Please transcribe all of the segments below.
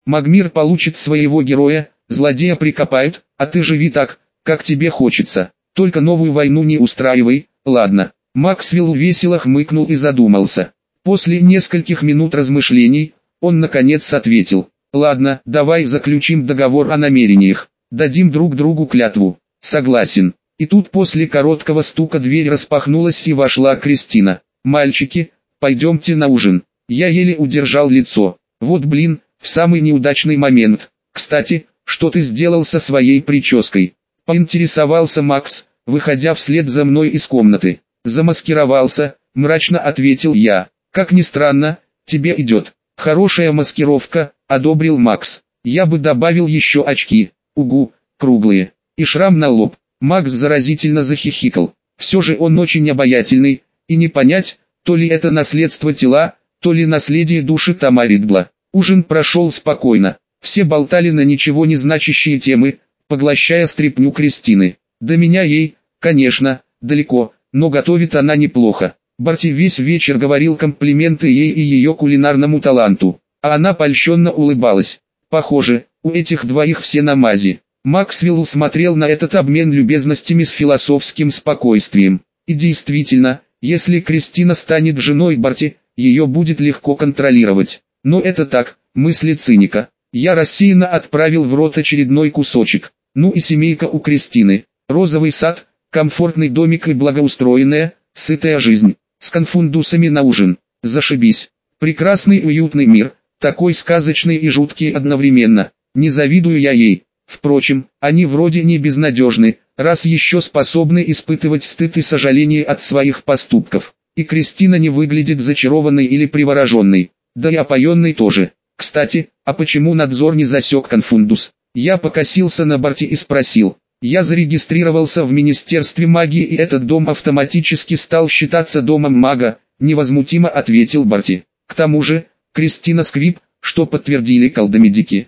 Магмир получит своего героя, злодея прикопают, а ты живи так, как тебе хочется. Только новую войну не устраивай, ладно?» Максвелл весело хмыкнул и задумался. После нескольких минут размышлений, он наконец ответил: «Ладно, давай заключим договор о намерениях, дадим друг другу клятву». «Согласен». И тут после короткого стука дверь распахнулась и вошла Кристина. «Мальчики, пойдемте на ужин». Я еле удержал лицо. Вот блин, в самый неудачный момент. «Кстати, что ты сделал со своей прической?» — поинтересовался Макс, выходя вслед за мной из комнаты. «Замаскировался», — мрачно ответил я. «Как ни странно, тебе идет». «Хорошая маскировка», — одобрил Макс. «Я бы добавил еще очки. Угу, круглые. И шрам на лоб». Макс заразительно захихикал. Все же он очень обаятельный, и не понять, то ли это наследство тела, то ли наследие души Тома Ридла. Ужин прошел спокойно. Все болтали на ничего не значащие темы, поглощая стряпню Кристины. До меня ей, конечно, далеко, но готовит она неплохо. Барти весь вечер говорил комплименты ей и ее кулинарному таланту, а она польщенно улыбалась. Похоже, у этих двоих все на мази. Максвелл смотрел на этот обмен любезностями с философским спокойствием. И действительно, если Кристина станет женой Барти, ее будет легко контролировать. Но это так, мысли циника. Я рассеянно отправил в рот очередной кусочек. Ну и семейка у Кристины. Розовый сад, комфортный домик и благоустроенная, сытая жизнь. С конфундусами на ужин. Зашибись. Прекрасный уютный мир, такой сказочный и жуткий одновременно. Не завидую я ей. Впрочем, они вроде не безнадежны, раз еще способны испытывать стыд и сожаление от своих поступков. И Кристина не выглядит зачарованной или привороженной, да и опоенной тоже. Кстати, а почему надзор не засек конфундус? Я покосился на Барти и спросил. Я зарегистрировался в Министерстве магии, и этот дом автоматически стал считаться домом мага, невозмутимо ответил Барти. К тому же, Кристина Сквип, что подтвердили колдомедики.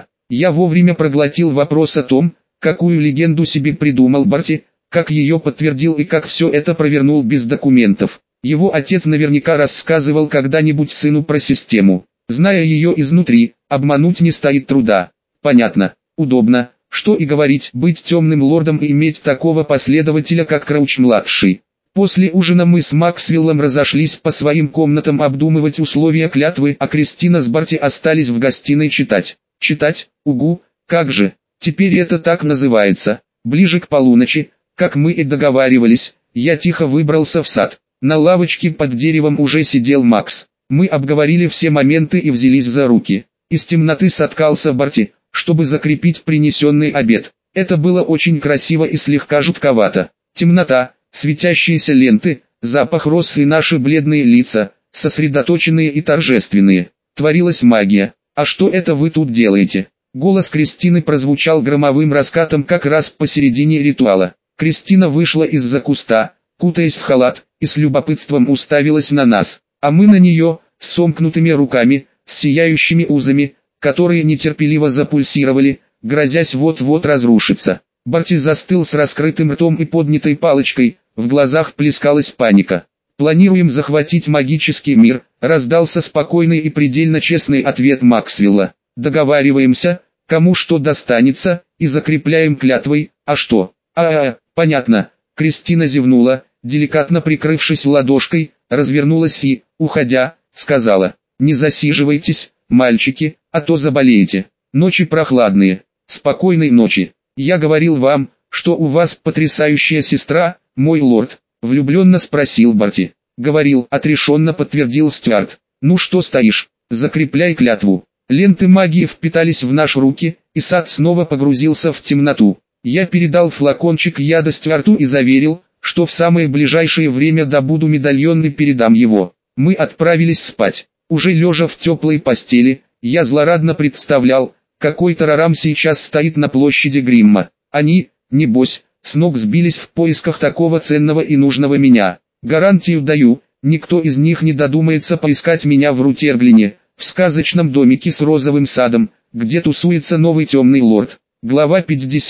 Я вовремя проглотил вопрос о том, какую легенду себе придумал Барти, как ее подтвердил и как все это провернул без документов. Его отец наверняка рассказывал когда-нибудь сыну про систему. Зная ее изнутри, обмануть не стоит труда. Понятно, удобно, что и говорить, быть темным лордом и иметь такого последователя, как Крауч-младший. После ужина мы с Максвеллом разошлись по своим комнатам обдумывать условия клятвы, а Кристина с Барти остались в гостиной читать. Читать, угу, как же, теперь это так называется. Ближе к полуночи, как мы и договаривались, я тихо выбрался в сад. На лавочке под деревом уже сидел Макс. Мы обговорили все моменты и взялись за руки. Из темноты соткался Барти, чтобы закрепить принесенный обед. Это было очень красиво и слегка жутковато. Темнота, светящиеся ленты, запах роз и наши бледные лица, сосредоточенные и торжественные. Творилась магия. «А что это вы тут делаете?» Голос Кристины прозвучал громовым раскатом как раз посередине ритуала. Кристина вышла из-за куста, кутаясь в халат, и с любопытством уставилась на нас, а мы на нее, с сомкнутыми руками, с сияющими узами, которые нетерпеливо запульсировали, грозясь вот-вот разрушиться. Барти застыл с раскрытым ртом и поднятой палочкой, в глазах плескалась паника. «Планируем захватить магический мир», раздался спокойный и предельно честный ответ Максвелла. «Договариваемся, кому что достанется, и закрепляем клятвой, а что?» Понятно». Кристина зевнула, деликатно прикрывшись ладошкой, развернулась и, уходя, сказала: «Не засиживайтесь, мальчики, а то заболеете. Ночи прохладные. Спокойной ночи. Я говорил вам, что у вас потрясающая сестра, мой лорд», влюбленно спросил Барти. «Говорил», отрешенно подтвердил Стюарт. «Ну что стоишь, закрепляй клятву». Ленты магии впитались в наши руки, и сад снова погрузился в темноту. Я передал флакончик яда Стюарту и заверил, что в самое ближайшее время добуду медальон и передам его. Мы отправились спать. Уже лежа в теплой постели, я злорадно представлял, какой тарарам сейчас стоит на площади Гримма. Они, небось, с ног сбились в поисках такого ценного и нужного меня. Гарантию даю, никто из них не додумается поискать меня в Руттерглине, в сказочном домике с розовым садом, где тусуется новый темный лорд. Глава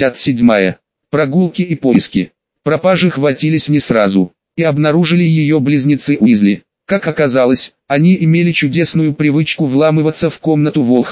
57. Прогулки и поиски. Пропажи хватились не сразу, и обнаружили ее близнецы Уизли. Как оказалось, они имели чудесную привычку вламываться в комнату Волхова,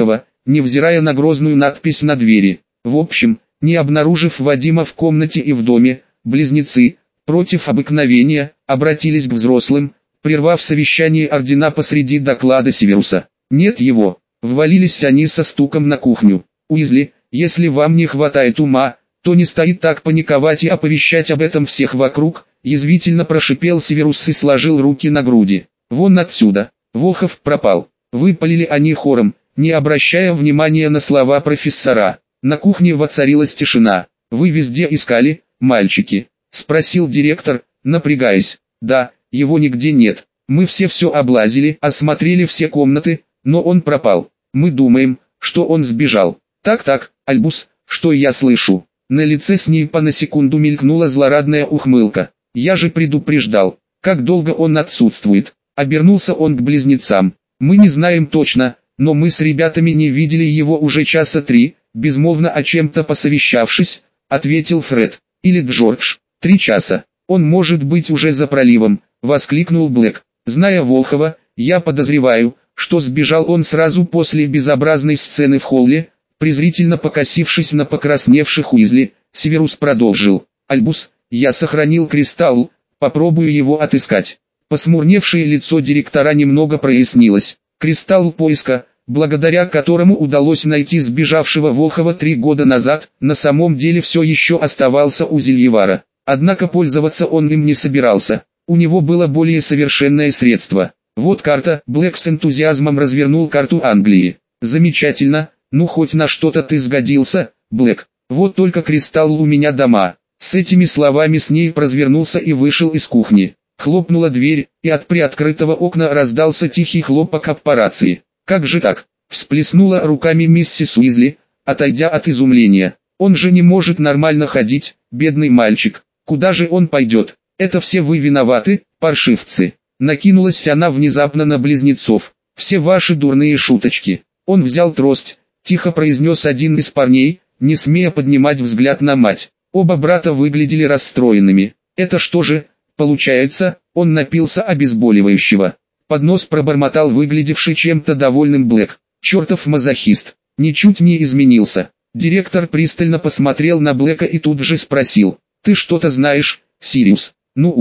невзирая на грозную надпись на двери. В общем, не обнаружив Вадима в комнате и в доме, близнецы, против обыкновения, обратились к взрослым, прервав совещание ордена посреди доклада Северуса. Нет его. Ввалились они со стуком на кухню. Уизли, если вам не хватает ума, то не стоит так паниковать и оповещать об этом всех вокруг, язвительно прошипел Северус и сложил руки на груди. Вон отсюда. Волхов пропал. Выпалили они хором, не обращая внимания на слова профессора. На кухне воцарилась тишина. Вы везде искали, мальчики? Спросил директор, напрягаясь. Да, его нигде нет. Мы все облазили, осмотрели все комнаты, но он пропал. Мы думаем, что он сбежал. Так, Альбус, что я слышу? На лице Снейпа на секунду мелькнула злорадная ухмылка. Я же предупреждал. Как долго он отсутствует? Обернулся он к близнецам. Мы не знаем точно, но мы с ребятами не видели его уже часа 3, безмолвно о чем-то посовещавшись, ответил Фред. Или Джордж. 3 часа. Он может быть уже за проливом, воскликнул Блэк. Зная Волхова, я подозреваю, что сбежал он сразу после безобразной сцены в холле. Презрительно покосившись на покрасневших Уизли, Северус продолжил. Альбус, я сохранил кристалл, попробую его отыскать. Посмурневшее лицо директора немного прояснилось. Кристалл поиска, благодаря которому удалось найти сбежавшего Волхова 3 года назад, на самом деле все еще оставался у Зельевара. Однако пользоваться он им не собирался. У него было более совершенное средство. Вот карта. Блэк с энтузиазмом развернул карту Англии. Замечательно. Ну хоть на что-то ты сгодился, Блэк. Вот только кристалл у меня дома. С этими словами Снейп развернулся и вышел из кухни. Хлопнула дверь, и от приоткрытого окна раздался тихий хлопок аппарации. Как же так? Всплеснула руками миссис Уизли, отойдя от изумления. Он же не может нормально ходить, бедный мальчик. Куда же он пойдет? Это все вы виноваты, паршивцы. Накинулась она внезапно на близнецов. Все ваши дурные шуточки. Он взял трость. Тихо произнес один из парней, не смея поднимать взгляд на мать. Оба брата выглядели расстроенными. Это что же, получается, он напился обезболивающего. Под нос пробормотал выглядевший чем-то довольным Блэк. Чертов мазохист. Ничуть не изменился. Директор пристально посмотрел на Блэка и тут же спросил. Ты что-то знаешь, Сириус?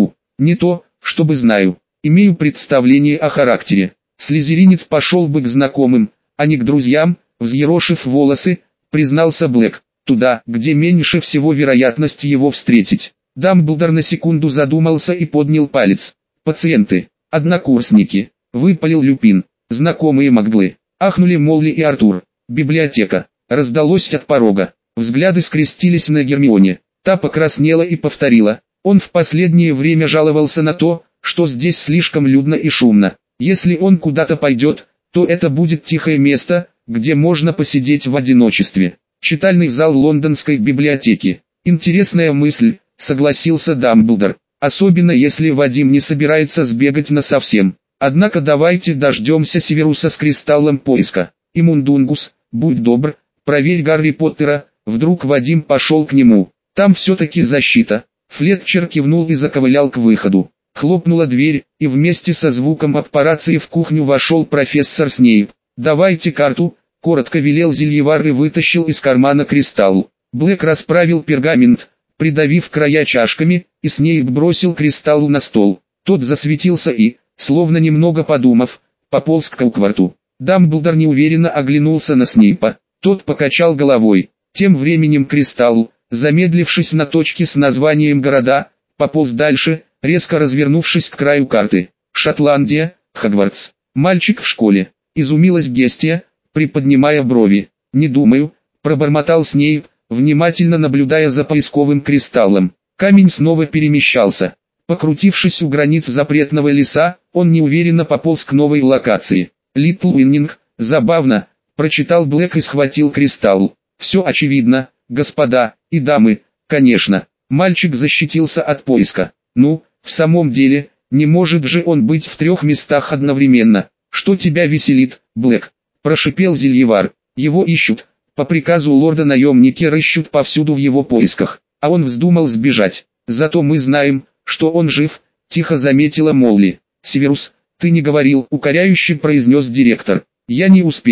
Не то, чтобы знаю. Имею представление о характере. Слизеринец пошел бы к знакомым, а не к друзьям. Взъерошив волосы, признался Блэк, туда, где меньше всего вероятность его встретить. Дамблдор на секунду задумался и поднял палец. Пациенты, однокурсники, выпалил Люпин, знакомые Маглы, ахнули Молли и Артур. Библиотека, раздалось от порога, взгляды скрестились на Гермионе, та покраснела и повторила. Он в последнее время жаловался на то, что здесь слишком людно и шумно. Если он куда-то пойдет, то это будет тихое место, где можно посидеть в одиночестве. Читальный зал лондонской библиотеки. Интересная мысль, согласился Дамблдор. Особенно если Вадим не собирается сбегать насовсем. Однако давайте дождемся Северуса с кристаллом поиска. И Мундунгус, будь добр, проверь Гарри Поттера. Вдруг Вадим пошел к нему. Там все-таки защита. Флетчер кивнул и заковылял к выходу. Хлопнула дверь, и вместе со звуком аппарации в кухню вошел профессор Снейп. «Давайте карту», — коротко велел Зельевар и вытащил из кармана кристалл. Блэк расправил пергамент, придавив края чашками, и Снейп бросил кристалл на стол. Тот засветился и, словно немного подумав, пополз к Каукварту. Дамблдор неуверенно оглянулся на Снейпа. Тот покачал головой. Тем временем кристалл, замедлившись на точке с названием города, пополз дальше, резко развернувшись к краю карты. Шотландия, Хогвартс. Мальчик в школе. Изумилась Гестия, приподнимая брови. «Не думаю», — пробормотал Снейп, внимательно наблюдая за поисковым кристаллом. Камень снова перемещался. Покрутившись у границ запретного леса, он неуверенно пополз к новой локации. «Литл Уиннинг, забавно», — прочитал Блэк и схватил кристалл. «Все очевидно, господа и дамы, конечно». Мальчик защитился от поиска. «Ну, в самом деле, не может же он быть в 3 местах одновременно. Что тебя веселит, Блэк?» – прошипел Зельевар. «Его ищут. По приказу лорда наемники рыщут повсюду в его поисках. А он вздумал сбежать. Зато мы знаем, что он жив», – тихо заметила Молли. «Северус, ты не говорил», – укоряюще произнес директор. «Я не успел.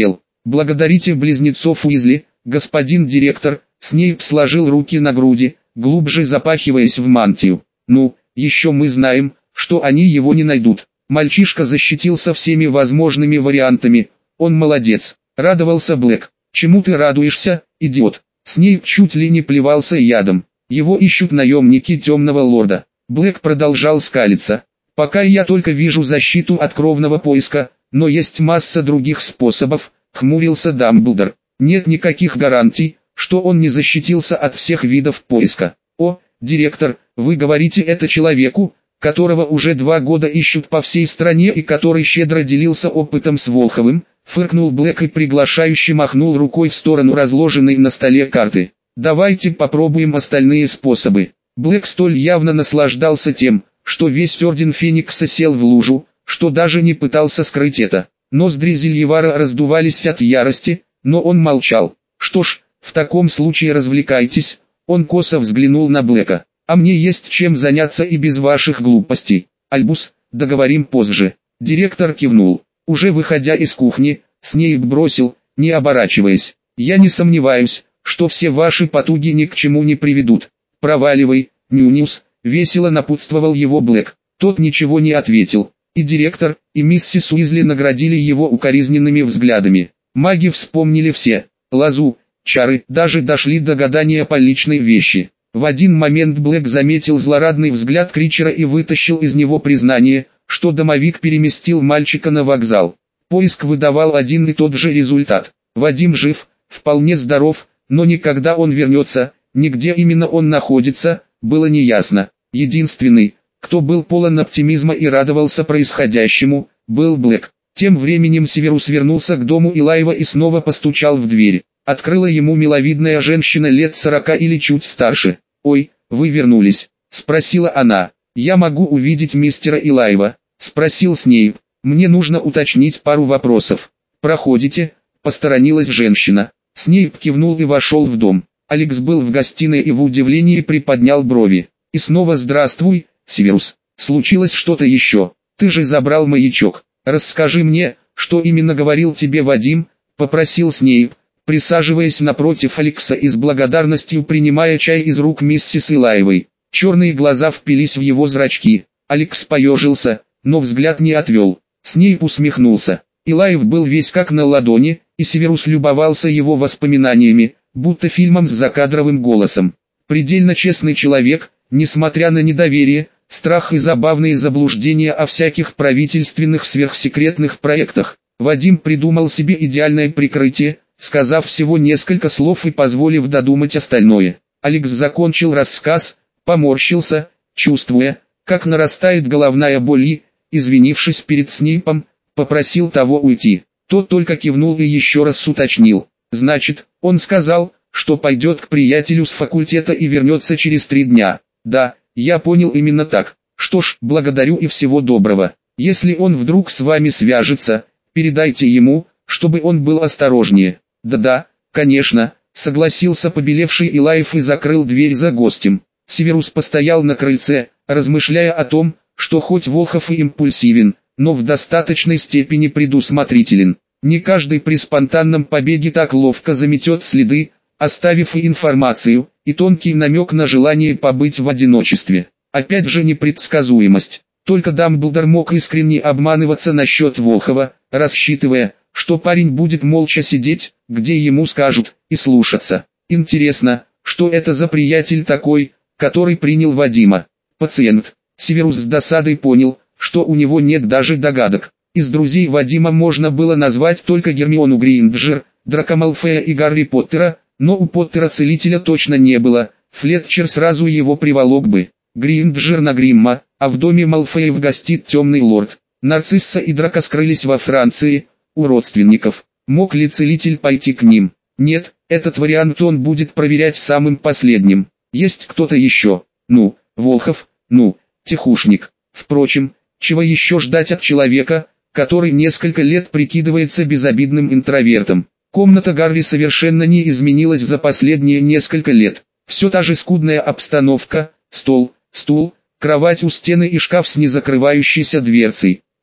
Благодарите близнецов Уизли, господин директор. Снейп сложил руки на груди, глубже запахиваясь в мантию. Ну, еще мы знаем, что они его не найдут. Мальчишка защитился всеми возможными вариантами. Он молодец. Радовался Блэк. Чему ты радуешься, идиот? Снейп чуть ли не плевался ядом. Его ищут наемники Темного Лорда. Блэк продолжал скалиться. Пока я только вижу защиту от кровного поиска, но есть масса других способов, хмурился Дамблдор. Нет никаких гарантий, что он не защитился от всех видов поиска. О, директор, вы говорите это человеку, которого уже 2 года ищут по всей стране и который щедро делился опытом с Волховым, фыркнул Блэк и приглашающе махнул рукой в сторону разложенной на столе карты. Давайте попробуем остальные способы. Блэк столь явно наслаждался тем, что весь Орден Феникса сел в лужу, что даже не пытался скрыть это. Ноздри Зельевара раздувались от ярости, но он молчал. Что ж, в таком случае развлекайтесь. Он косо взглянул на Блэка. А мне есть чем заняться и без ваших глупостей. Альбус, договорим позже. Директор кивнул. Уже выходя из кухни, Снейп бросил, не оборачиваясь. Я не сомневаюсь, что все ваши потуги ни к чему не приведут. Проваливай, Нюниус, весело напутствовал его Блэк. Тот ничего не ответил. И директор, и миссис Уизли наградили его укоризненными взглядами. Маги вспомнили все. Лазу, чары, даже дошли до гадания по личной вещи. В один момент Блэк заметил злорадный взгляд Кричера и вытащил из него признание, что домовик переместил мальчика на вокзал. Поиск выдавал один и тот же результат. Вадим жив, вполне здоров, но никогда он вернется, нигде именно он находится, было неясно. Единственный, кто был полон оптимизма и радовался происходящему, был Блэк. Тем временем Северус вернулся к дому Илаева и снова постучал в дверь. Открыла ему миловидная женщина лет 40 или чуть старше. «Ой, вы вернулись?» – спросила она. «Я могу увидеть мистера Илаева?» – спросил Снейп. «Мне нужно уточнить пару вопросов». «Проходите», – посторонилась женщина. Снейп кивнул и вошел в дом. Алекс был в гостиной и в удивлении приподнял брови. «И снова здравствуй, Северус. Случилось что-то еще? Ты же забрал маячок. Расскажи мне, что именно говорил тебе Вадим?» – попросил Снейп, присаживаясь напротив Алекса и с благодарностью принимая чай из рук миссис Илаевой. Черные глаза впились в его зрачки. Алекс поежился, но взгляд не отвел. Снейп усмехнулся. Илаев был весь как на ладони, и Северус любовался его воспоминаниями, будто фильмом с закадровым голосом. Предельно честный человек, несмотря на недоверие, страх и забавные заблуждения о всяких правительственных сверхсекретных проектах. Вадим придумал себе идеальное прикрытие, сказав всего несколько слов и позволив додумать остальное. Алекс закончил рассказ, поморщился, чувствуя, как нарастает головная боль и, извинившись перед Снейпом, попросил того уйти. Тот только кивнул и еще раз уточнил. «Значит, он сказал, что пойдет к приятелю с факультета и вернется через 3 дня». «Да, я понял именно так. Что ж, благодарю и всего доброго. Если он вдруг с вами свяжется, передайте ему, чтобы он был осторожнее». «Да-да, конечно», — согласился побелевший Илаев и закрыл дверь за гостем. Северус постоял на крыльце, размышляя о том, что хоть Волхов и импульсивен, но в достаточной степени предусмотрителен. Не каждый при спонтанном побеге так ловко заметет следы, оставив и информацию, и тонкий намек на желание побыть в одиночестве. Опять же непредсказуемость. Только Дамблдор мог искренне обманываться насчет Волхова, рассчитывая, что парень будет молча сидеть, где ему скажут, и слушаться. Интересно, что это за приятель такой, который принял Вадима? Пациент. Северус с досадой понял, что у него нет даже догадок. Из друзей Вадима можно было назвать только Гермиону Грейнджер, Драко Малфоя и Гарри Поттера, но у Поттера целителя точно не было, Флетчер сразу его приволок бы. Грейнджер на Гримма, а в доме Малфоев гостит Темный Лорд. Нарцисса и Драко скрылись во Франции, у родственников. Мог ли целитель пойти к ним? Нет, этот вариант он будет проверять самым последним. Есть кто-то еще? Ну, Волхов, ну, тихушник. Впрочем, чего еще ждать от человека, который несколько лет прикидывается безобидным интровертом? Комната Гарри совершенно не изменилась за последние несколько лет. Все та же скудная обстановка, стол, стул, кровать у стены и шкаф с незакрывающейся дверцей.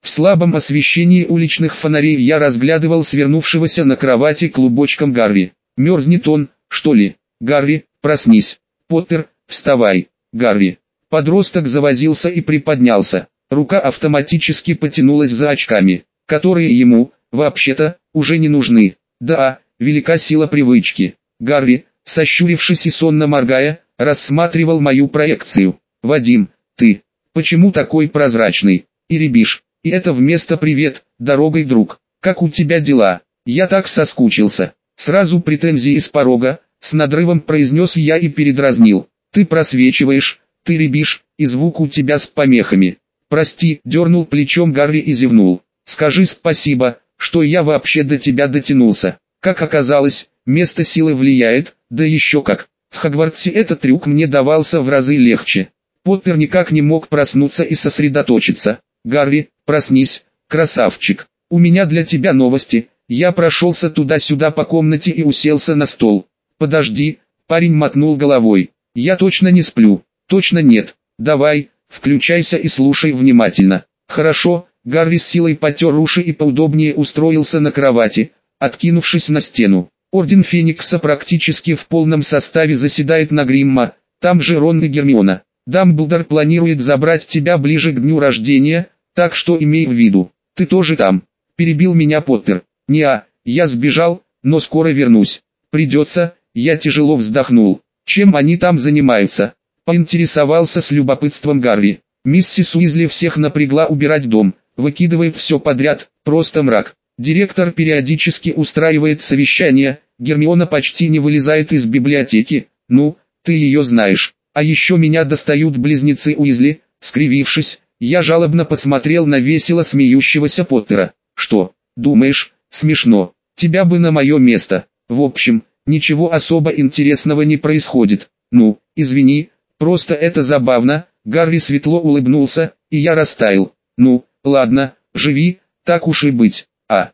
В слабом освещении уличных фонарей я разглядывал свернувшегося на кровати клубочком Гарри. Мерзнет он, что ли? Гарри, проснись. Поттер, вставай. Гарри. Подросток завозился и приподнялся. Рука автоматически потянулась за очками, которые ему, вообще-то, уже не нужны. Да, велика сила привычки. Гарри, сощурившись и сонно моргая, рассматривал мою проекцию. «Вадим, ты, почему такой прозрачный? И рябишь, и это вместо «привет, дорогой, друг». Как у тебя дела? Я так соскучился». Сразу претензии с порога, с надрывом произнес я и передразнил. «Ты просвечиваешь, ты рябишь, и звук у тебя с помехами». «Прости», дернул плечом Гарри и зевнул. «Скажи спасибо, что я вообще до тебя дотянулся». Как оказалось, место силы влияет, да еще как. В Хогвартсе этот трюк мне давался в разы легче. Поттер никак не мог проснуться и сосредоточиться. «Гарри, проснись, красавчик. У меня для тебя новости». Я прошелся туда-сюда по комнате и уселся на стол. «Подожди», парень мотнул головой. «Я точно не сплю». «Точно нет. Давай, включайся и слушай внимательно». «Хорошо». Гарри с силой потер уши и поудобнее устроился на кровати, откинувшись на стену. Орден Феникса практически в полном составе заседает на Гримма, там же Рон и Гермиона. Дамблдор планирует забрать тебя ближе к дню рождения, так что имей в виду, ты тоже там. Перебил меня Поттер. Неа, я сбежал, но скоро вернусь. Придется, я тяжело вздохнул. Чем они там занимаются? Поинтересовался с любопытством Гарри. Миссис Уизли всех напрягла убирать дом, выкидывает все подряд, просто мрак. Директор периодически устраивает совещания, Гермиона почти не вылезает из библиотеки, ну, ты ее знаешь. А еще меня достают близнецы Уизли, скривившись, я жалобно посмотрел на весело смеющегося Поттера. Что, думаешь, смешно? Тебя бы на мое место. В общем, ничего особо интересного не происходит. Ну, извини, просто это забавно. Гарри светло улыбнулся, и я растаял. Ну, ладно, живи, так уж и быть.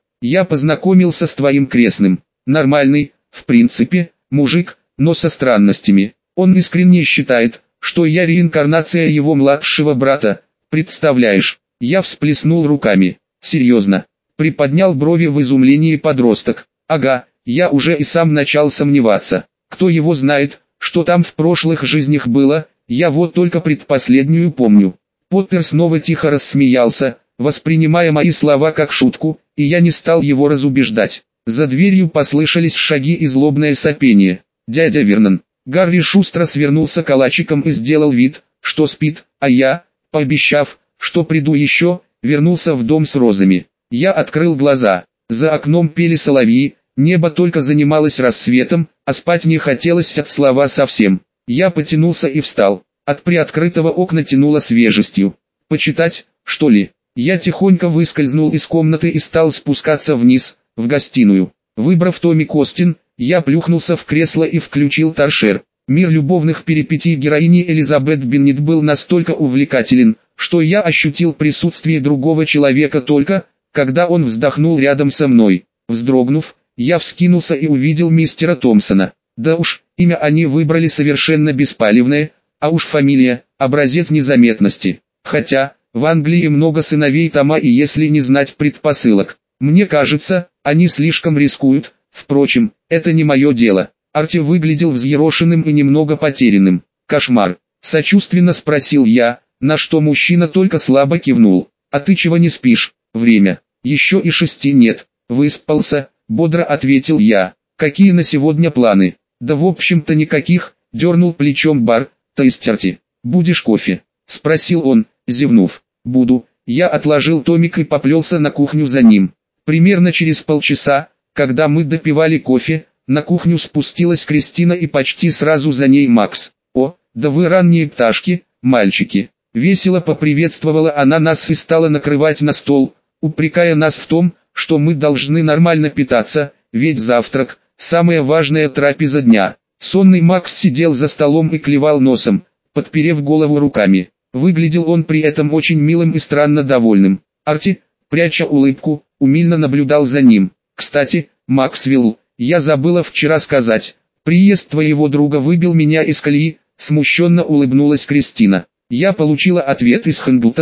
Я познакомился с твоим крестным. Нормальный, в принципе, мужик, но со странностями. Он искренне считает, что я реинкарнация его младшего брата. Представляешь? Я всплеснул руками. Серьезно? Приподнял брови в изумлении подросток. Ага, я уже и сам начал сомневаться. Кто его знает, что там в прошлых жизнях было, я вот только предпоследнюю помню. Поттер снова тихо рассмеялся, воспринимая мои слова как шутку, и я не стал его разубеждать. За дверью послышались шаги и злобное сопение. «Дядя Вернон». Гарри шустро свернулся калачиком и сделал вид, что спит, а я, пообещав, что приду еще, вернулся в дом с розами. Я открыл глаза. За окном пели соловьи, небо только занималось рассветом, а спать не хотелось от слова совсем. Я потянулся и встал. От приоткрытого окна тянуло свежестью. «Почитать, что ли?» Я тихонько выскользнул из комнаты и стал спускаться вниз, в гостиную. Выбрав томик Остин, я плюхнулся в кресло и включил торшер. Мир любовных перипетий героини Элизабет Беннет был настолько увлекателен, что я ощутил присутствие другого человека только, когда он вздохнул рядом со мной. Вздрогнув, я вскинулся и увидел мистера Томпсона. Да уж, имя они выбрали совершенно беспалевное, а уж фамилия – образец незаметности. Хотя, в Англии много сыновей Тома, и если не знать предпосылок, мне кажется, они слишком рискуют. Впрочем, это не мое дело. Арти выглядел взъерошенным и немного потерянным. «Кошмар?» – сочувственно спросил я, на что мужчина только слабо кивнул. «А ты чего не спишь? Время. Еще и 6 нет. Выспался?» – бодро ответил я. «Какие на сегодня планы?» «Да в общем-то никаких», – дернул плечом Бар. «То есть Арти, будешь кофе?» – спросил он, зевнув. «Буду». Я отложил томик и поплелся на кухню за ним. Примерно через полчаса, когда мы допивали кофе, на кухню спустилась Кристина и почти сразу за ней Макс. «О, да вы ранние пташки, мальчики!» Весело поприветствовала она нас и стала накрывать на стол, упрекая нас в том, что мы должны нормально питаться, ведь завтрак – самая важная трапеза дня. Сонный Макс сидел за столом и клевал носом, подперев голову руками. Выглядел он при этом очень милым и странно довольным. Арти, пряча улыбку, умильно наблюдал за ним. «Кстати, Максвелл, я забыла вчера сказать, приезд твоего друга выбил меня из колеи», смущенно улыбнулась Кристина. «Я получила ответ из Хэмблтона,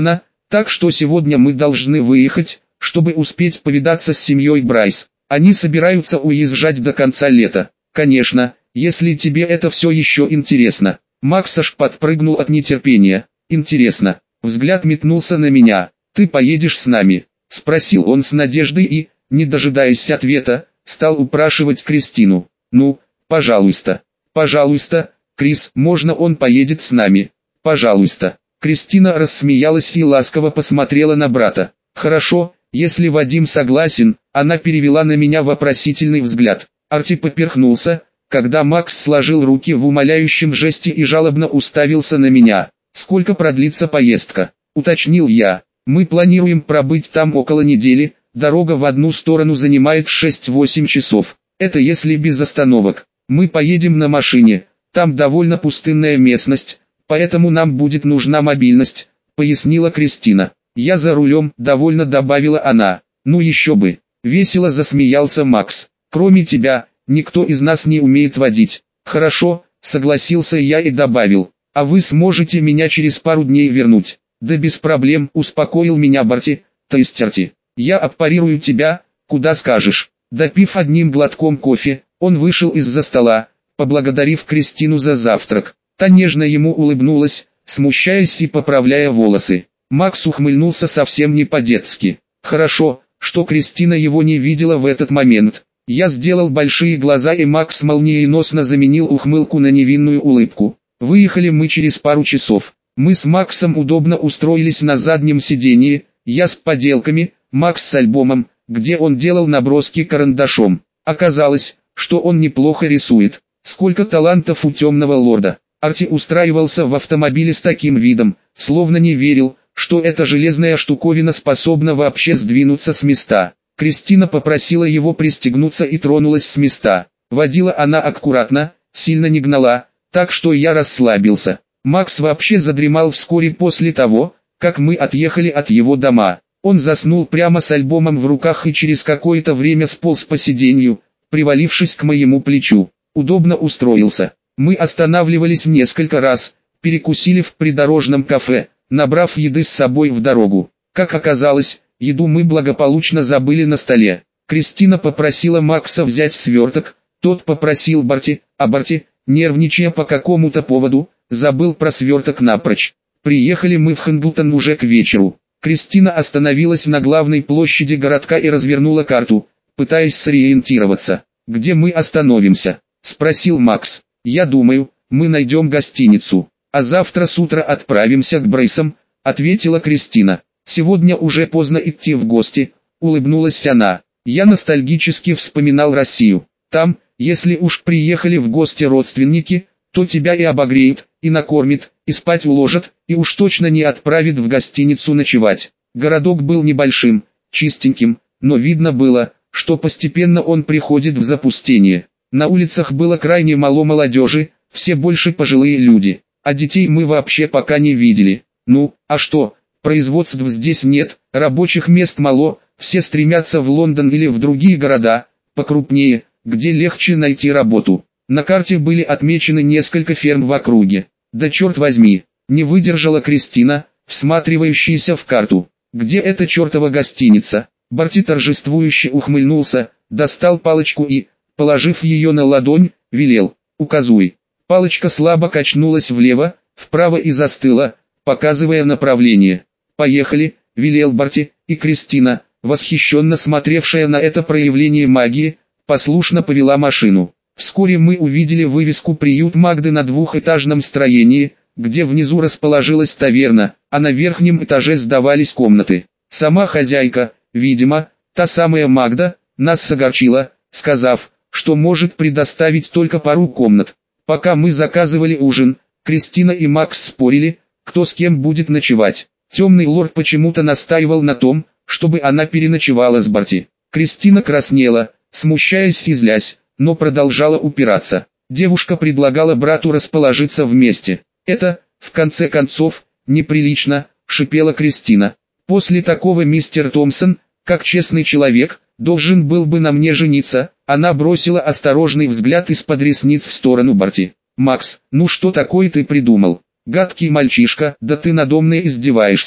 Так что сегодня мы должны выехать, чтобы успеть повидаться с семьей Брайс. Они собираются уезжать до конца лета. Конечно, если тебе это все еще интересно. Макс аж подпрыгнул от нетерпения. Интересно. Взгляд метнулся на меня. Ты поедешь с нами? Спросил он с надеждой и, не дожидаясь ответа, стал упрашивать Кристину. Ну, пожалуйста. Пожалуйста, Крис, можно он поедет с нами? Пожалуйста. Кристина рассмеялась и ласково посмотрела на брата. Хорошо, если Вадим согласен. Она перевела на меня вопросительный взгляд. Арти поперхнулся, когда Макс сложил руки в умоляющем жесте и жалобно уставился на меня. «Сколько продлится поездка?» – уточнил я. «Мы планируем пробыть там около недели, дорога в одну сторону занимает 6-8 часов. Это если без остановок. Мы поедем на машине, там довольно пустынная местность, поэтому нам будет нужна мобильность», – пояснила Кристина. «Я за рулем», – довольно добавила она. «Ну еще бы». Весело засмеялся Макс. «Кроме тебя, никто из нас не умеет водить». «Хорошо», — согласился я и добавил. «А вы сможете меня через пару дней вернуть?» «Да без проблем», — успокоил меня Барти. «То есть Арти, я обпарирую тебя, куда скажешь». Допив одним глотком кофе, он вышел из-за стола, поблагодарив Кристину за завтрак. Та нежно ему улыбнулась, смущаясь и поправляя волосы. Макс ухмыльнулся совсем не по-детски. «Хорошо, что Кристина его не видела в этот момент». Я сделал большие глаза, и Макс молниеносно заменил ухмылку на невинную улыбку. Выехали мы через пару часов. Мы с Максом удобно устроились на заднем сиденье, я с поделками, Макс с альбомом, где он делал наброски карандашом. Оказалось, что он неплохо рисует. Сколько талантов у темного лорда. Арти устраивался в автомобиле с таким видом, словно не верил, что эта железная штуковина способна вообще сдвинуться с места. Кристина попросила его пристегнуться и тронулась с места. Водила она аккуратно, сильно не гнала, так что я расслабился. Макс вообще задремал вскоре после того, как мы отъехали от его дома. Он заснул прямо с альбомом в руках и через какое-то время сполз по сиденью, привалившись к моему плечу. Удобно устроился. Мы останавливались несколько раз, перекусили в придорожном кафе, набрав еды с собой в дорогу. Как оказалось, еду мы благополучно забыли на столе. Кристина попросила Макса взять сверток, тот попросил Барти, а Барти, нервничая по какому-то поводу, забыл про сверток напрочь. Приехали мы в Хэндлтон уже к вечеру. Кристина остановилась на главной площади городка и развернула карту, пытаясь сориентироваться. «Где мы остановимся?» – спросил Макс. «Я думаю, мы найдем гостиницу, а завтра с утра отправимся к Брайсам», – ответила Кристина. «Сегодня уже поздно идти в гости», — улыбнулась она. «Я ностальгически вспоминал Россию. Там, если уж приехали в гости родственники, то тебя и обогреют, и накормят, и спать уложат, и уж точно не отправят в гостиницу ночевать». Городок был небольшим, чистеньким, но видно было, что постепенно он приходит в запустение. На улицах было крайне мало молодежи, все больше пожилые люди, а детей мы вообще пока не видели. Ну, а что? Производств здесь нет, рабочих мест мало, все стремятся в Лондон или в другие города, покрупнее, где легче найти работу. На карте были отмечены несколько ферм в округе. Да черт возьми, не выдержала Кристина, всматривающаяся в карту. «Где эта чертова гостиница?» Барти торжествующе ухмыльнулся, достал палочку и, положив ее на ладонь, велел: «Указуй». Палочка слабо качнулась влево, вправо и застыла, показывая направление. «Поехали», — велел Барти, и Кристина, восхищенно смотревшая на это проявление магии, послушно повела машину. Вскоре мы увидели вывеску «Приют Магды» на двухэтажном строении, где внизу расположилась таверна, а на верхнем этаже сдавались комнаты. Сама хозяйка, видимо, та самая Магда, нас огорчила, сказав, что может предоставить только пару комнат. Пока мы заказывали ужин, Кристина и Макс спорили, кто с кем будет ночевать. Темный лорд почему-то настаивал на том, чтобы она переночевала с Барти. Кристина краснела, смущаясь и злясь, но продолжала упираться. Девушка предлагала брату расположиться вместе. «Это, в конце концов, неприлично», — шипела Кристина. «После такого мистер Томпсон, как честный человек, должен был бы на мне жениться». Она бросила осторожный взгляд из-под ресниц в сторону Барти. «Макс, ну что такое ты придумал? Гадкий мальчишка, да ты надо мной издеваешься».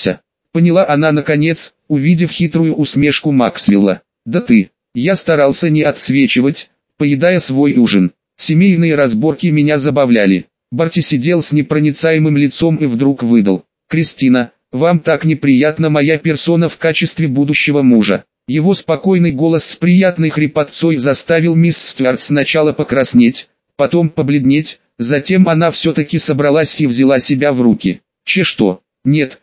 Поняла она наконец, увидев хитрую усмешку Максвелла. Да ты, я старался не отсвечивать, поедая свой ужин. Семейные разборки меня забавляли. Барти сидел с непроницаемым лицом и вдруг выдал: «Кристина, вам так неприятна моя персона в качестве будущего мужа». Его спокойный голос с приятной хрипотцой заставил мисс Стюарт сначала покраснеть, потом побледнеть, затем она все-таки собралась и взяла себя в руки. Что? Нет,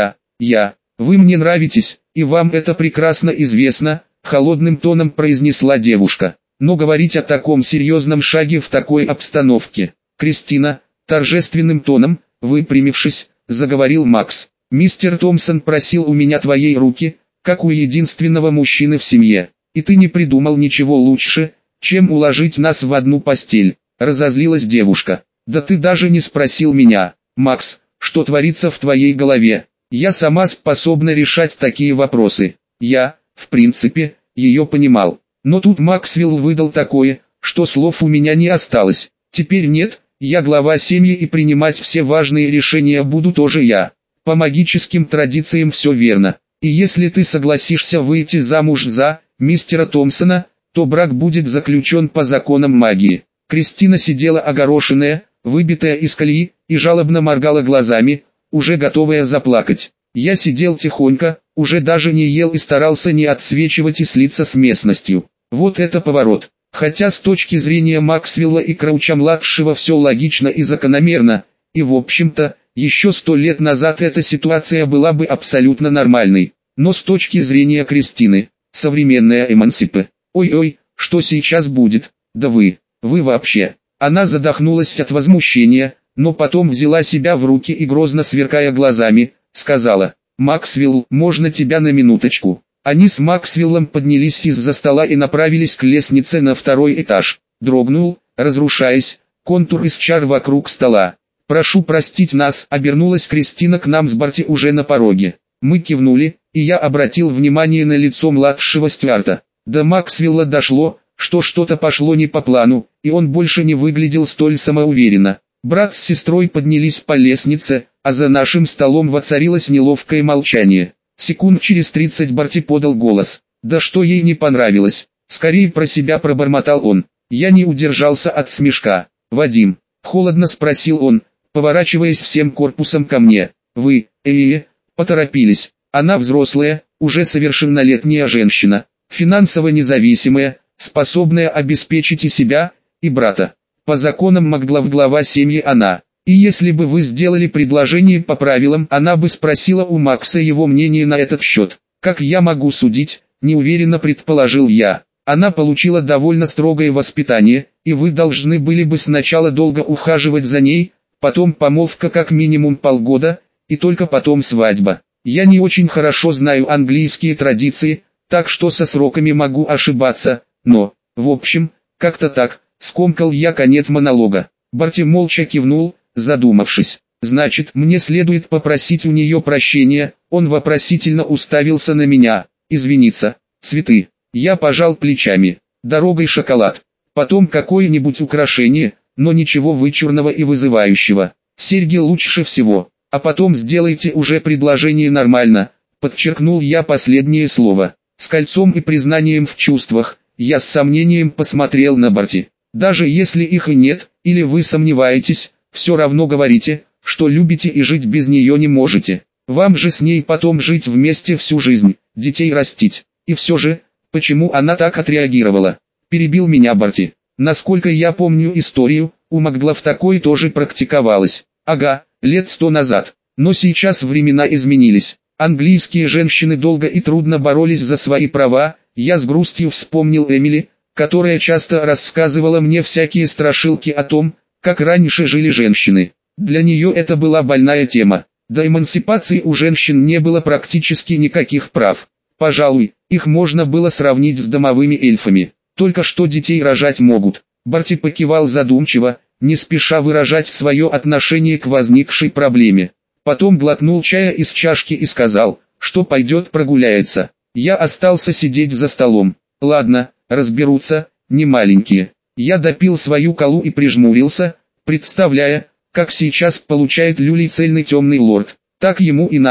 вы мне нравитесь, и вам это прекрасно известно, холодным тоном произнесла девушка. Но говорить о таком серьезном шаге в такой обстановке. Кристина, торжественным тоном, выпрямившись, заговорил Макс. Мистер Томпсон просил у меня твоей руки, как у единственного мужчины в семье. И ты не придумал ничего лучше, чем уложить нас в одну постель. Разозлилась девушка. Да ты даже не спросил меня, Макс, что творится в твоей голове. Я сама способна решать такие вопросы. Я, в принципе, ее понимал. Но тут Максвелл выдал такое, что слов у меня не осталось. Теперь нет, я глава семьи и принимать все важные решения буду тоже я. По магическим традициям все верно. И если ты согласишься выйти замуж за мистера Томпсона, то брак будет заключен по законам магии. Кристина сидела огорошенная, выбитая из колеи, и жалобно моргала глазами, уже готовая заплакать. Я сидел тихонько, уже даже не ел и старался не отсвечивать и слиться с местностью. Вот это поворот. Хотя с точки зрения Максвелла и Крауча-младшего все логично и закономерно, и в общем-то, еще 100 лет назад эта ситуация была бы абсолютно нормальной. Но с точки зрения Кристины, современная эмансипа. Ой-ой, что сейчас будет? Да вы вообще. Она задохнулась от возмущения, но потом взяла себя в руки и грозно сверкая глазами, сказала: «Максвелл, можно тебя на минуточку?» Они с Максвеллом поднялись из-за стола и направились к лестнице на второй этаж. Дрогнул, разрушаясь, контур из чар вокруг стола. «Прошу простить нас», — обернулась Кристина к нам с Барти уже на пороге. Мы кивнули, и я обратил внимание на лицо младшего Стюарта. До Максвелла дошло, что что-то пошло не по плану, и он больше не выглядел столь самоуверенно. Брат с сестрой поднялись по лестнице, а за нашим столом воцарилось неловкое молчание. Секунд через 30 Барти подал голос. Да что ей не понравилось? Скорее про себя пробормотал он. Я не удержался от смешка. «Вадим?» — холодно спросил он, поворачиваясь всем корпусом ко мне. «Вы, поторопились. Она взрослая, уже совершеннолетняя женщина, финансово независимая, способная обеспечить и себя, и брата. По законам глава семьи она. И если бы вы сделали предложение по правилам, она бы спросила у Макса его мнение на этот счет. Как я могу судить, неуверенно предположил я. Она получила довольно строгое воспитание, и вы должны были бы сначала долго ухаживать за ней, потом помолвка как минимум полгода, и только потом свадьба. Я не очень хорошо знаю английские традиции, так что со сроками могу ошибаться, но, в общем, как-то так, скомкал я конец монолога. Барти молча кивнул, задумавшись. «Значит, мне следует попросить у нее прощения», он вопросительно уставился на меня. «Извиниться, цветы». Я пожал плечами. «Дорогой шоколад. Потом какое-нибудь украшение, но ничего вычурного и вызывающего. Серьги лучше всего. А потом сделайте уже предложение нормально», подчеркнул я последнее слово. С кольцом и признанием в чувствах, я с сомнением посмотрел на Барти. «Даже если их и нет, или вы сомневаетесь, все равно говорите, что любите и жить без нее не можете. Вам же с ней потом жить вместе всю жизнь, детей растить. И все же, почему она так отреагировала?» Перебил меня Барти. «Насколько я помню историю, у Макглав такое тоже практиковалось. Ага, лет 100 назад. Но сейчас времена изменились. Английские женщины долго и трудно боролись за свои права. Я с грустью вспомнил Эмили, которая часто рассказывала мне всякие страшилки о том, как раньше жили женщины. Для нее это была больная тема. До эмансипации у женщин не было практически никаких прав. Пожалуй, их можно было сравнить с домовыми эльфами. Только что детей рожать могут». Барти покивал задумчиво, не спеша выражать свое отношение к возникшей проблеме. Потом глотнул чая из чашки и сказал, что пойдет прогуляется. Я остался сидеть за столом. Ладно, разберутся, не маленькие. Я допил свою колу и прижмурился, представляя, как сейчас получает люлей цельный темный лорд. Так ему и надо,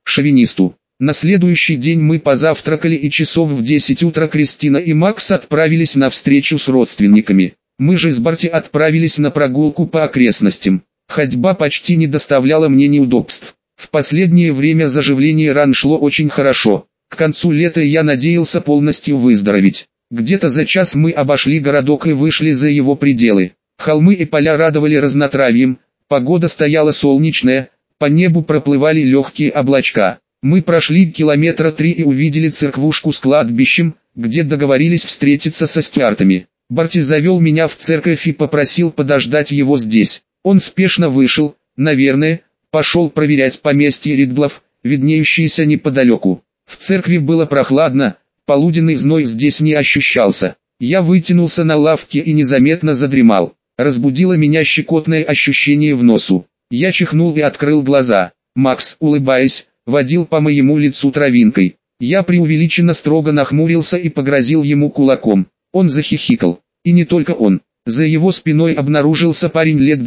шовинисту. На следующий день мы позавтракали и часов в 10 утра Кристина и Макс отправились на встречу с родственниками. Мы же с Барти отправились на прогулку по окрестностям. Ходьба почти не доставляла мне неудобств. В последнее время заживление ран шло очень хорошо. К концу лета я надеялся полностью выздороветь. Где-то за час мы обошли городок и вышли за его пределы. Холмы и поля радовали разнотравьем, погода стояла солнечная, по небу проплывали легкие облачка. Мы прошли километра 3 и увидели церквушку с кладбищем, где договорились встретиться со Стюартами. Барти завел меня в церковь и попросил подождать его здесь. Он спешно вышел, наверное, пошел проверять поместье Риддлов, виднеющееся неподалеку. В церкви было прохладно, полуденный зной здесь не ощущался. Я вытянулся на лавке и незаметно задремал. Разбудило меня щекотное ощущение в носу. Я чихнул и открыл глаза. Макс, улыбаясь, водил по моему лицу травинкой. Я преувеличенно строго нахмурился и погрозил ему кулаком. Он захихикал. И не только он. За его спиной обнаружился парень лет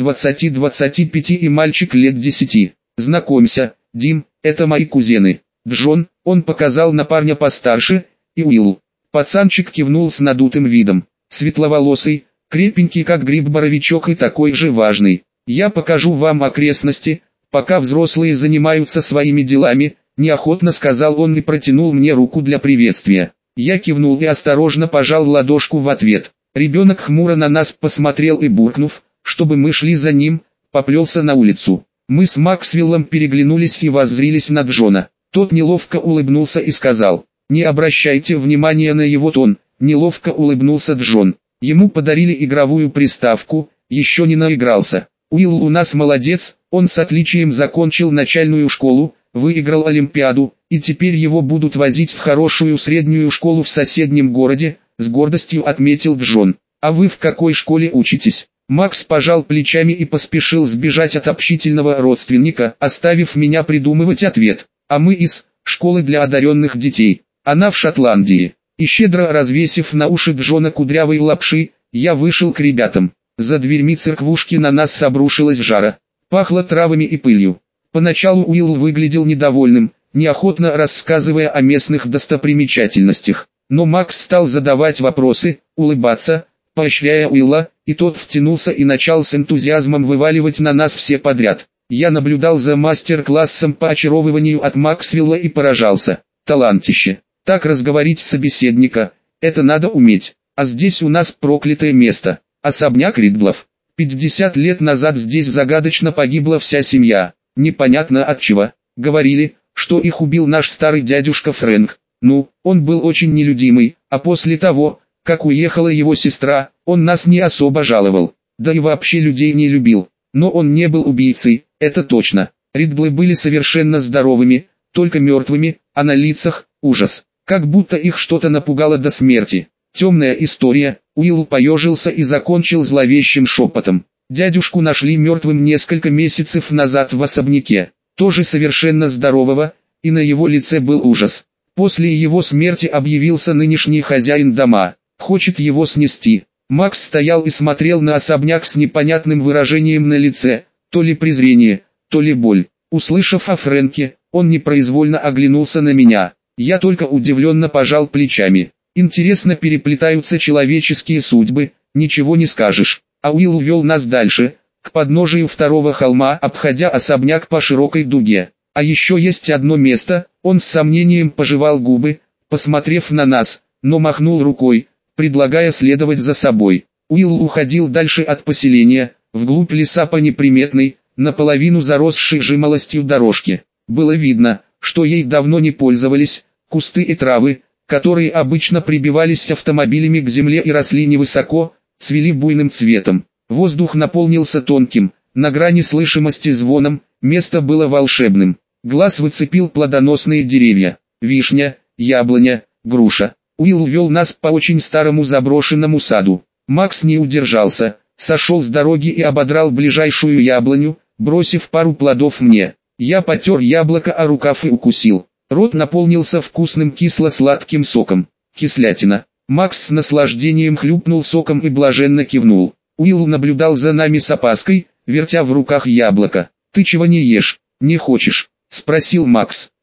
20-25 и мальчик лет 10. «Знакомься, Дим, это мои кузены. Джон», он показал на парня постарше, и Уилл. Пацанчик кивнул с надутым видом. Светловолосый, крепенький как гриб-боровичок и такой же важный. «Я покажу вам окрестности, пока взрослые занимаются своими делами», неохотно сказал он и протянул мне руку для приветствия. Я кивнул и осторожно пожал ладошку в ответ. Ребенок хмуро на нас посмотрел и буркнув, чтобы мы шли за ним, поплелся на улицу. Мы с Максвеллом переглянулись и воззрились на Джона. Тот неловко улыбнулся и сказал: «Не обращайте внимания на его тон», неловко улыбнулся Джон. Ему подарили игровую приставку, еще не наигрался. «Уилл у нас молодец, он с отличием закончил начальную школу, выиграл Олимпиаду, и теперь его будут возить в хорошую среднюю школу в соседнем городе», с гордостью отметил Джон. «А вы в какой школе учитесь?» Макс пожал плечами и поспешил сбежать от общительного родственника, оставив меня придумывать ответ. «А мы из школы для одаренных детей. Она в Шотландии». И щедро развесив на уши Джона кудрявой лапши, я вышел к ребятам. За дверьми церквушки на нас обрушилась жара. Пахло травами и пылью. Поначалу Уилл выглядел недовольным, неохотно рассказывая о местных достопримечательностях. Но Макс стал задавать вопросы, улыбаться, поощряя Уилла, и тот втянулся и начал с энтузиазмом вываливать на нас все подряд. Я наблюдал за мастер-классом по очаровыванию от Максвелла и поражался. Талантище. Так разговорить собеседника, это надо уметь. А здесь у нас проклятое место. Особняк Риддлов. 50 лет назад здесь загадочно погибла вся семья. Непонятно от чего. Говорили, что их убил наш старый дядюшка Фрэнк. Ну, он был очень нелюдимый, а после того, как уехала его сестра, он нас не особо жаловал. Да и вообще людей не любил. Но он не был убийцей, это точно. Риддлы были совершенно здоровыми, только мертвыми, а на лицах ужас. Как будто их что-то напугало до смерти. Темная история. Уилл поежился и закончил зловещим шепотом. Дядюшку нашли мертвым несколько месяцев назад в особняке. Тоже совершенно здорового, и на его лице был ужас. После его смерти объявился нынешний хозяин дома. Хочет его снести. Макс стоял и смотрел на особняк с непонятным выражением на лице. То ли презрение, то ли боль. Услышав о Фрэнке, он непроизвольно оглянулся на меня. Я только удивленно пожал плечами. Интересно переплетаются человеческие судьбы, ничего не скажешь. А Уилл вел нас дальше, к подножию второго холма, обходя особняк по широкой дуге. А еще есть одно место, он с сомнением пожевал губы, посмотрев на нас, но махнул рукой, предлагая следовать за собой. Уилл уходил дальше от поселения, вглубь леса по неприметной, наполовину заросшей жимолостью дорожке. Было видно, что ей давно не пользовались, кусты и травы, которые обычно прибивались автомобилями к земле и росли невысоко, цвели буйным цветом. Воздух наполнился тонким, на грани слышимости звоном, место было волшебным. Глаз выцепил плодоносные деревья: вишня, яблоня, груша. Уилл вел нас по очень старому заброшенному саду. Макс не удержался, сошел с дороги и ободрал ближайшую яблоню, бросив пару плодов мне. Я потер яблоко о рукав и укусил. Рот наполнился вкусным кисло-сладким соком. Кислятина. Макс с наслаждением хлюпнул соком и блаженно кивнул. Уилл наблюдал за нами с опаской, вертя в руках яблоко. «Ты чего не ешь, не хочешь?» — спросил Макс.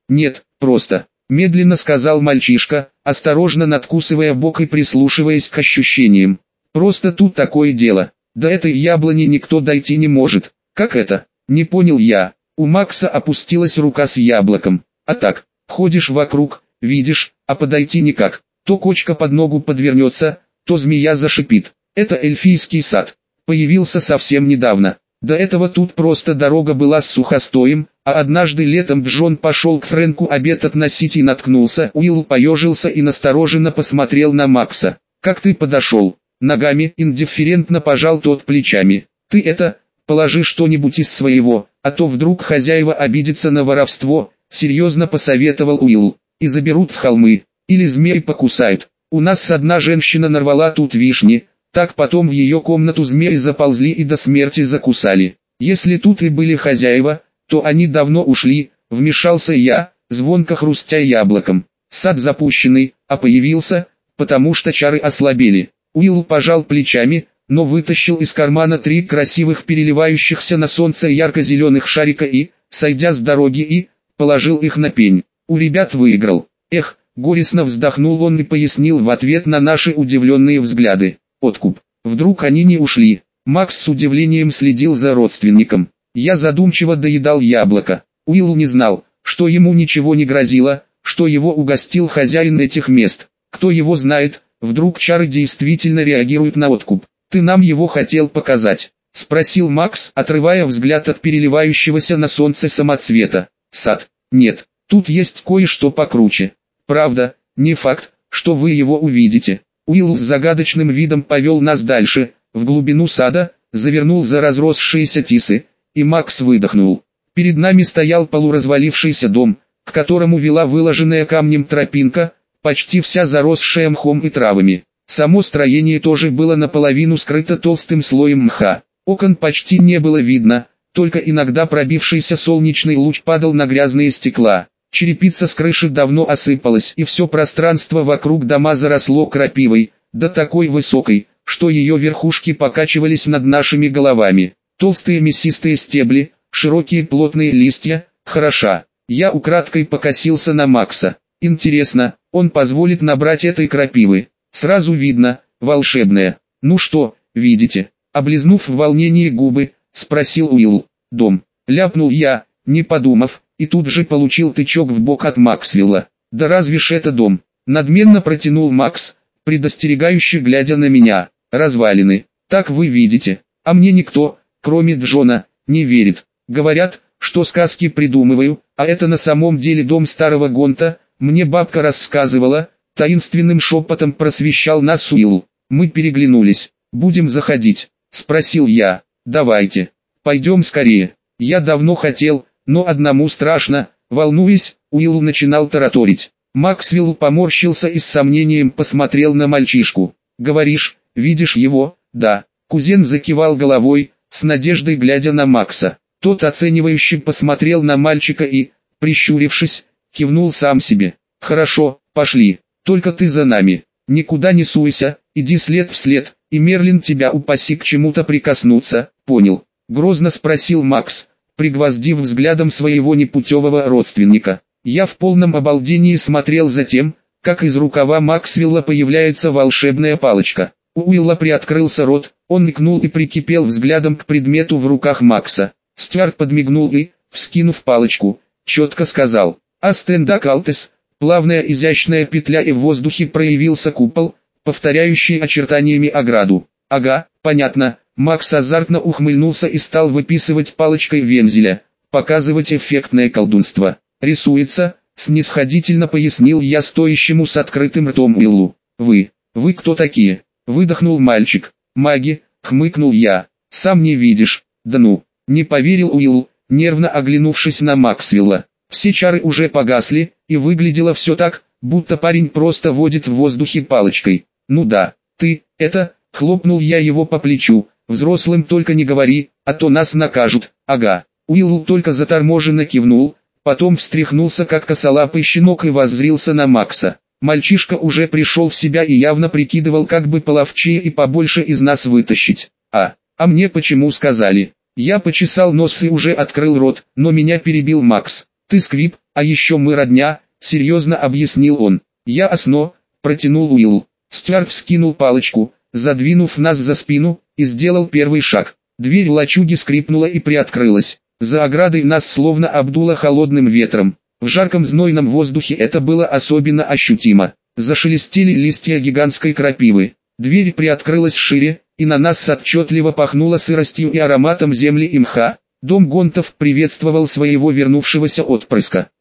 Нет, просто. Медленно сказал мальчишка, осторожно надкусывая бок и прислушиваясь к ощущениям. Просто тут такое дело. До этой яблони никто дойти не может. Как это? Не понял я. У Макса опустилась рука с яблоком. А так, ходишь вокруг, видишь, а подойти никак. То кочка под ногу подвернется, то змея зашипит. Это эльфийский сад. Появился совсем недавно. До этого тут просто дорога была с сухостоем, а однажды летом Джон пошел к Фрэнку обед относить и наткнулся. Уилл поежился и настороженно посмотрел на Макса. «Как ты подошел?» Ногами индифферентно пожал тот плечами. «Ты это, положи что-нибудь из своего, а то вдруг хозяева обидятся на воровство», серьезно посоветовал Уилл. «И заберут в холмы, или змеи покусают. У нас одна женщина нарвала тут вишни, так потом в ее комнату змеи заползли и до смерти закусали. Если тут и были хозяева, то они давно ушли», вмешался я, звонко хрустя яблоком. «Сад запущенный, а появился, потому что чары ослабели». Уилл пожал плечами, но вытащил из кармана 3 красивых переливающихся на солнце ярко-зеленых шарика и, сойдя с дороги положил их на пень. «У ребят выиграл». «Эх», горестно вздохнул он и пояснил в ответ на наши удивленные взгляды. «Откуп. Вдруг они не ушли?» Макс с удивлением следил за родственником. Я задумчиво доедал яблоко. Уилл не знал, что ему ничего не грозило, что его угостил хозяин этих мест. Кто его знает, вдруг чары действительно реагируют на откуп. «Ты нам его хотел показать?» — спросил Макс, отрывая взгляд от переливающегося на солнце самоцвета. «Сад? Нет, тут есть кое-что покруче. Правда, не факт, что вы его увидите». Уилл с загадочным видом повел нас дальше, в глубину сада, завернул за разросшиеся тисы, и Макс выдохнул. Перед нами стоял полуразвалившийся дом, к которому вела выложенная камнем тропинка, почти вся заросшая мхом и травами. Само строение тоже было наполовину скрыто толстым слоем мха. Окон почти не было видно, только иногда пробившийся солнечный луч падал на грязные стекла. Черепица с крыши давно осыпалась, и все пространство вокруг дома заросло крапивой, да такой высокой, что ее верхушки покачивались над нашими головами. Толстые мясистые стебли, широкие плотные листья, хороша. Я украдкой покосился на Макса. Интересно, он позволит набрать этой крапивы? Сразу видно, волшебная. «Ну что, видите?» Облизнув в волнении губы, спросил Уилл. «Дом», ляпнул я, не подумав, и тут же получил тычок в бок от Максвелла. «Да разве ж это дом?» Надменно протянул Макс, предостерегающе глядя на меня. «Развалины, так вы видите, а мне никто, кроме Джона, не верит. Говорят, что сказки придумываю, а это на самом деле дом старого Гонта, мне бабка рассказывала», таинственным шепотом просвещал нас Уилл. Мы переглянулись. «Будем заходить?» — спросил я. «Давайте. Пойдем скорее. Я давно хотел, но одному страшно», волнуясь, Уилл начинал тараторить. Максвелл поморщился и с сомнением посмотрел на мальчишку. «Говоришь, видишь его?» «Да». Кузен закивал головой, с надеждой глядя на Макса. Тот оценивающе посмотрел на мальчика и, прищурившись, кивнул сам себе. «Хорошо, пошли. Только ты за нами. Никуда не суйся, иди след в след, и Мерлин тебя упаси к чему-то прикоснуться, понял?» Грозно спросил Макс, пригвоздив взглядом своего непутевого родственника. Я в полном обалдении смотрел за тем, как из рукава Максвелла появляется волшебная палочка. У Уилла приоткрылся рот, он икнул и прикипел взглядом к предмету в руках Макса. Стюарт подмигнул и, вскинув палочку, четко сказал: «Астенда Калтес». Плавная изящная петля, и в воздухе проявился купол, повторяющий очертаниями ограду. «Ага, понятно». Макс азартно ухмыльнулся и стал выписывать палочкой вензеля, показывать эффектное колдунство. «Рисуется», снисходительно пояснил я стоящему с открытым ртом Уиллу. Вы кто такие?» Выдохнул мальчик. «Маги», хмыкнул я. «Сам не видишь». «Да ну», не поверил Уилл, нервно оглянувшись на Максвелла. Все чары уже погасли, и выглядело все так, будто парень просто водит в воздухе палочкой. «Ну да, ты, это...» хлопнул я его по плечу. «Взрослым только не говори, а то нас накажут». «Ага». Уилл только заторможенно кивнул, потом встряхнулся как косолапый щенок и воззрился на Макса. Мальчишка уже пришел в себя и явно прикидывал, как бы половчее и побольше из нас вытащить. А мне почему сказали?» Я почесал нос и уже открыл рот, но меня перебил Макс. «Ты Сквиб, А еще мы родня, серьезно объяснил он. Я осно, протянул Уилл. Стюарт вскинул палочку, задвинув нас за спину, и сделал первый шаг. Дверь лачуги скрипнула и приоткрылась. За оградой нас словно обдуло холодным ветром. В жарком знойном воздухе это было особенно ощутимо. Зашелестели листья гигантской крапивы. Дверь приоткрылась шире, и на нас отчетливо пахнуло сыростью и ароматом земли и мха. Дом Гонтов приветствовал своего вернувшегося отпрыска.